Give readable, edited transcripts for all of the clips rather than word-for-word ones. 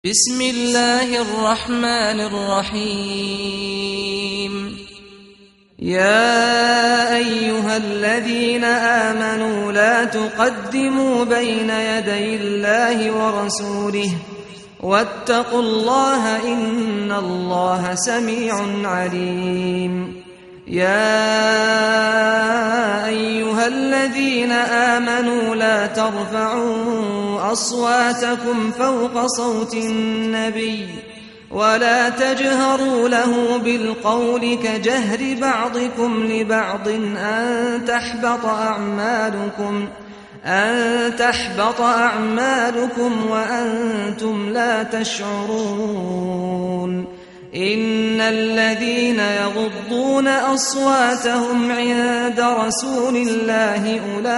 بسم الله الرحمن الرحيم. يا أيها الذين آمنوا لا تقدموا بين يدي الله ورسوله واتقوا الله إن الله سميع عليم. يا أيها الذين آمنوا لا ترفعوا أصواتكم فوق صوت النبي ولا تجهروا له بالقول كجهر بعضكم لبعض أن تحبط أعمالكم وأنتم لا تشعرون. إن الذين يغضون أصواتهم عند رسول الله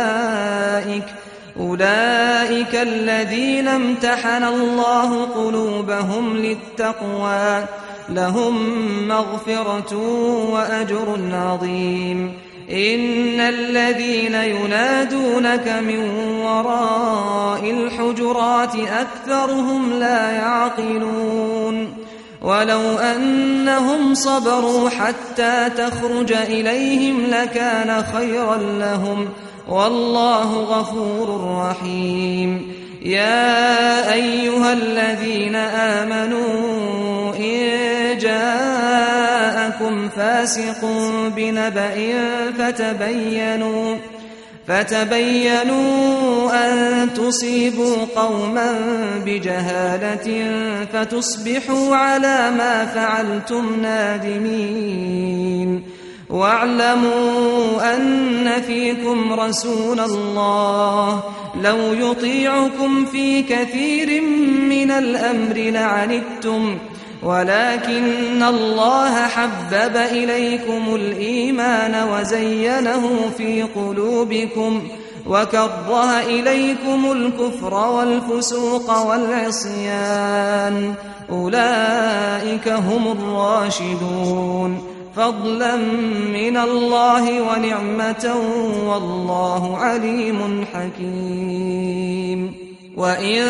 أولئك الذين امتحن الله قلوبهم للتقوى لهم مغفرة وأجر عظيم. إن الذين ينادونك من وراء الحجرات أكثرهم لا يعقلون. ولو أنهم صبروا حتى تخرج إليهم لكان خيرا لهم والله غفور رحيم. يا أيها الذين آمنوا إن جاءكم فاسق بنبأ فتبينوا أن تصيبوا قوما بجهالة فتصبحوا على ما فعلتم نادمين. واعلموا أن فيكم رسول الله لو يطيعكم في كثير من الأمر لعنتم ولكن الله حبب إليكم الإيمان وزينه في قلوبكم وكره إليكم الكفر والفسوق والعصيان أولئك هم الراشدون فضلا من الله ونعمة والله عليم حكيم. وإن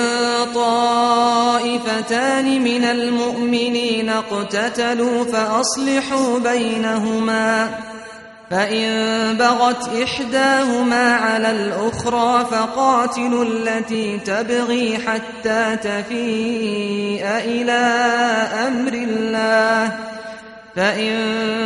طائفتان من المؤمنين اقتتلوا فأصلحوا بينهما فإن بغت إحداهما على الأخرى فقاتلوا التي تبغي حتى تفيء إلى أمر الله فإن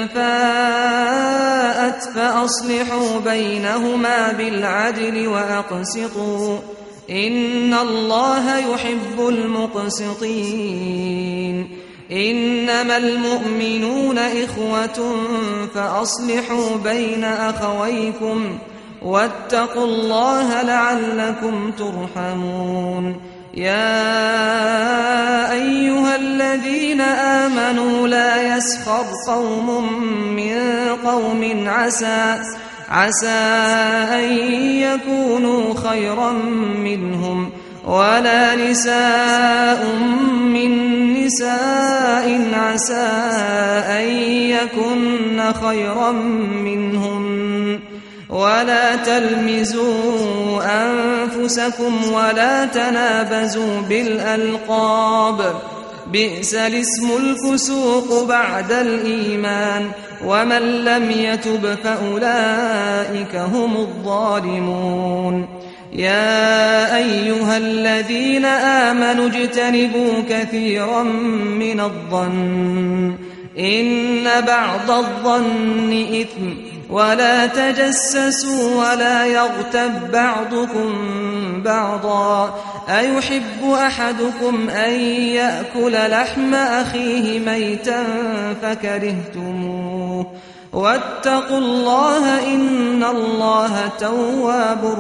فاءت فأصلحوا بينهما بالعدل وأقسطوا إن الله يحب المقسطين. إنما المؤمنون إخوة فأصلحوا بين أخويكم واتقوا الله لعلكم ترحمون. يا أيها الذين آمنوا لا يسخر قوم من قوم عسى أن يكونوا خيرا منهم ولا نساء من نساء عسى أن يكن خيرا منهم ولا تلمزوا أنفسكم ولا تنابزوا بالألقاب بئس الاسم الفسوق بعد الإيمان ومن لم يتب فأولئك هم الظالمون. يا أيها الذين آمنوا اجتنبوا كثيرا من الظن إن بعض الظن إثم ولا تجسسوا ولا يغتب بعضكم بعضا أيحب أحدكم أن يأكل لحم أخيه ميتا فكرهتموه واتقوا الله إن الله تواب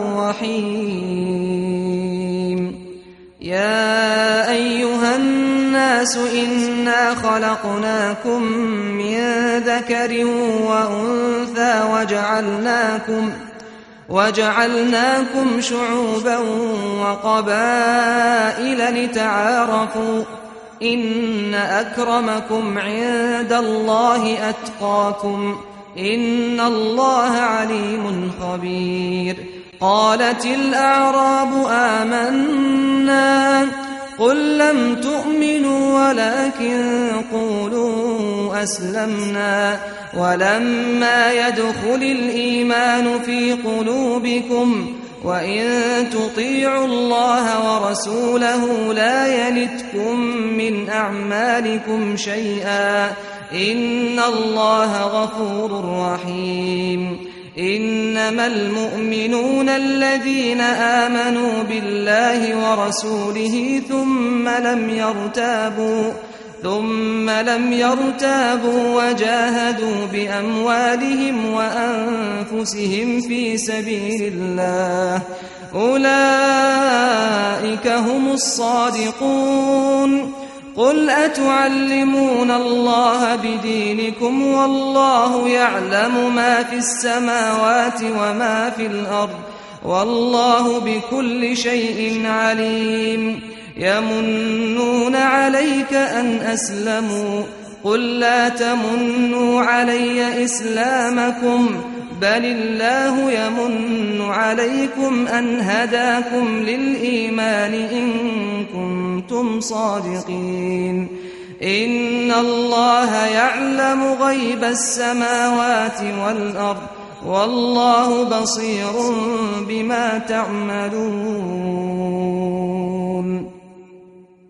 رحيم. يا أيها الناس إنا خلقناكم من ذكر وأنثى وجعلناكم شعوبا وقبائل لتعارفوا إن أكرمكم عند الله أتقاكم إن الله عليم خبير. قالت الأعراب آمنا قل لم تؤمنوا ولكن قولوا أسلمنا ولما يدخل الإيمان في قلوبكم وإن تطيعوا الله ورسوله لا يلتكم من أعمالكم شيئا إن الله غفور رحيم إنما المؤمنون الذين آمنوا بالله ورسوله ثم لم يرتابوا وجاهدوا بأموالهم وأنفسهم في سبيل الله أولئك هم الصادقون قل أتعلمون الله بدينكم والله يعلم ما في السماوات وما في الأرض والله بكل شيء عليم يمنون عليك أن أسلموا قل لا تمنوا علي إسلامكم بل الله يمن عليكم أن هداكم للإيمان إن كنتم صادقين إن الله يعلم غيب السماوات والأرض والله بصير بما تعملون